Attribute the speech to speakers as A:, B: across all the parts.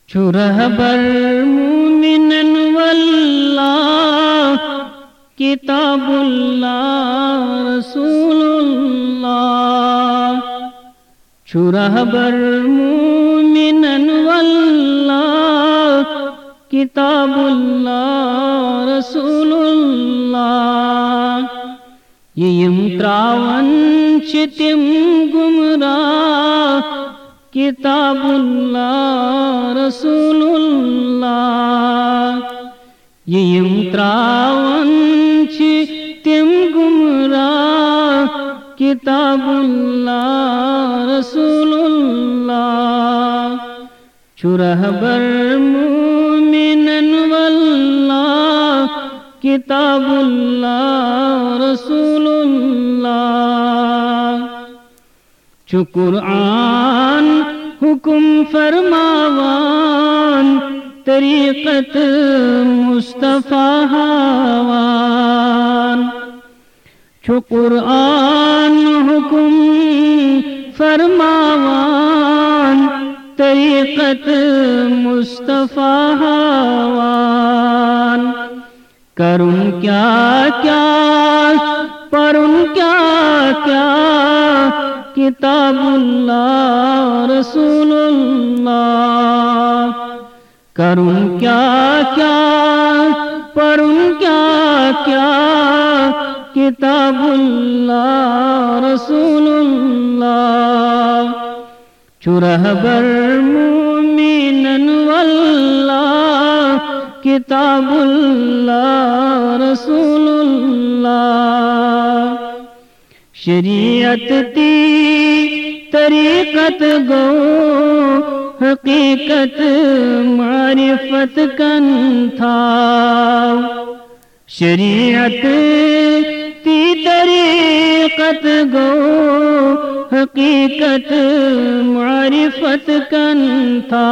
A: چو رہبر مومنن واللہ کتاب اللہ رسول اللہ چو رہبر مومنن واللہ کتاب اللہ رسول اللہ یم تراون چتم گمراہ کتاب اللہ رسول اللہ یم تراون چتم گمراہ کتاب اللہ رسول اللہ چو رہبر مومنن واللہ کتاب اللہ رسول اللہ چو قرآن حکم فرماوان طریقت مصطفیٰ ہاوان چو قرآن حکم فرماوان طریقت مصطفیٰ ہاوان کروں کیا کیا پڑھوں کیا کیا کتاب اللہ رسول اللہ کروں کیا کیا پڑھوں کیا کیا کتاب اللہ رسول اللہ چو رہبر مومنن واللہ کتاب اللہ رسول اللہ شریعت تی طریقت گو حقیقت معرفت کن تھا شریعت تی طریقت گو حقیقت معرفت کن تھا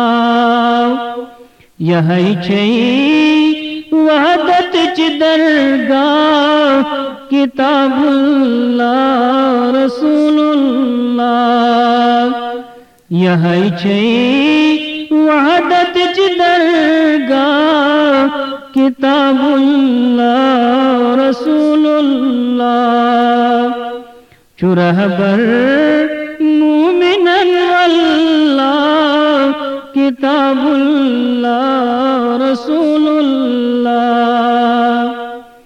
A: یہی چھئی وحدت چ درگاہ کتاب اللہ رسول اللہ یہی چھئی وحدت چ درگاہ کتاب اللہ رسول اللہ چو رہبر مومنن واللہ کتاب اللہ رسول اللہ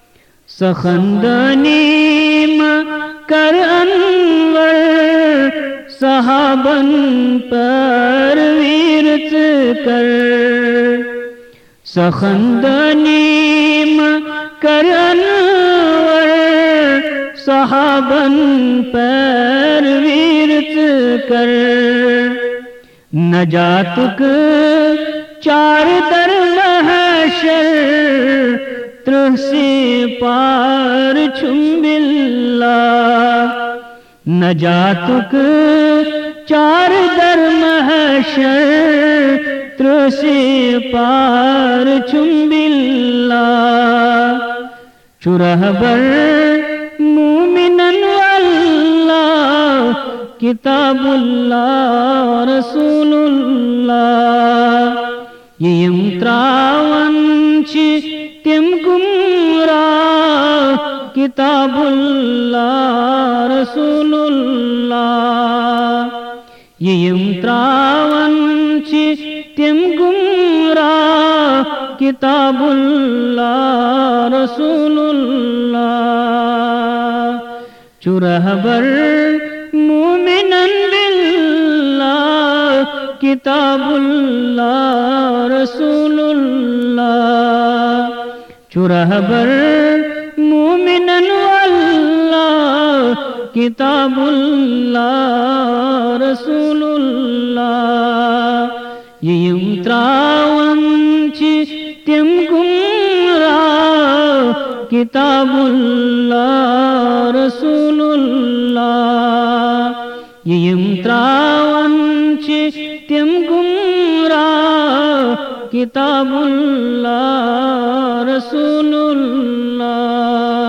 A: سخندنیم کر انور صحابن پر ویرت کر سخندنیم کر انور صحابن پر ویرت کر نجاتک چار در محشر ترہ سے پار چھم باللہ نجاتک چار در محشر ترہ سے پار چھم باللہ چو رہبر مومنن واللہ کتاب اللہ رسول اللہ یم تراون تم گمراہ کتاب اللہ رسول اللہ یم تراون تم گمراہ کتاب اللہ رسول اللہ چو رہبر مومنن باللہ کتاب اللہ رسول اللہ چو رہبر مومنن واللہ کتاب اللہ رسول اللہ یم تراون تم گمراہ کتاب اللہ رسول اللہ یم تراون تم گمراہ کتاب اللہ رسول اللہ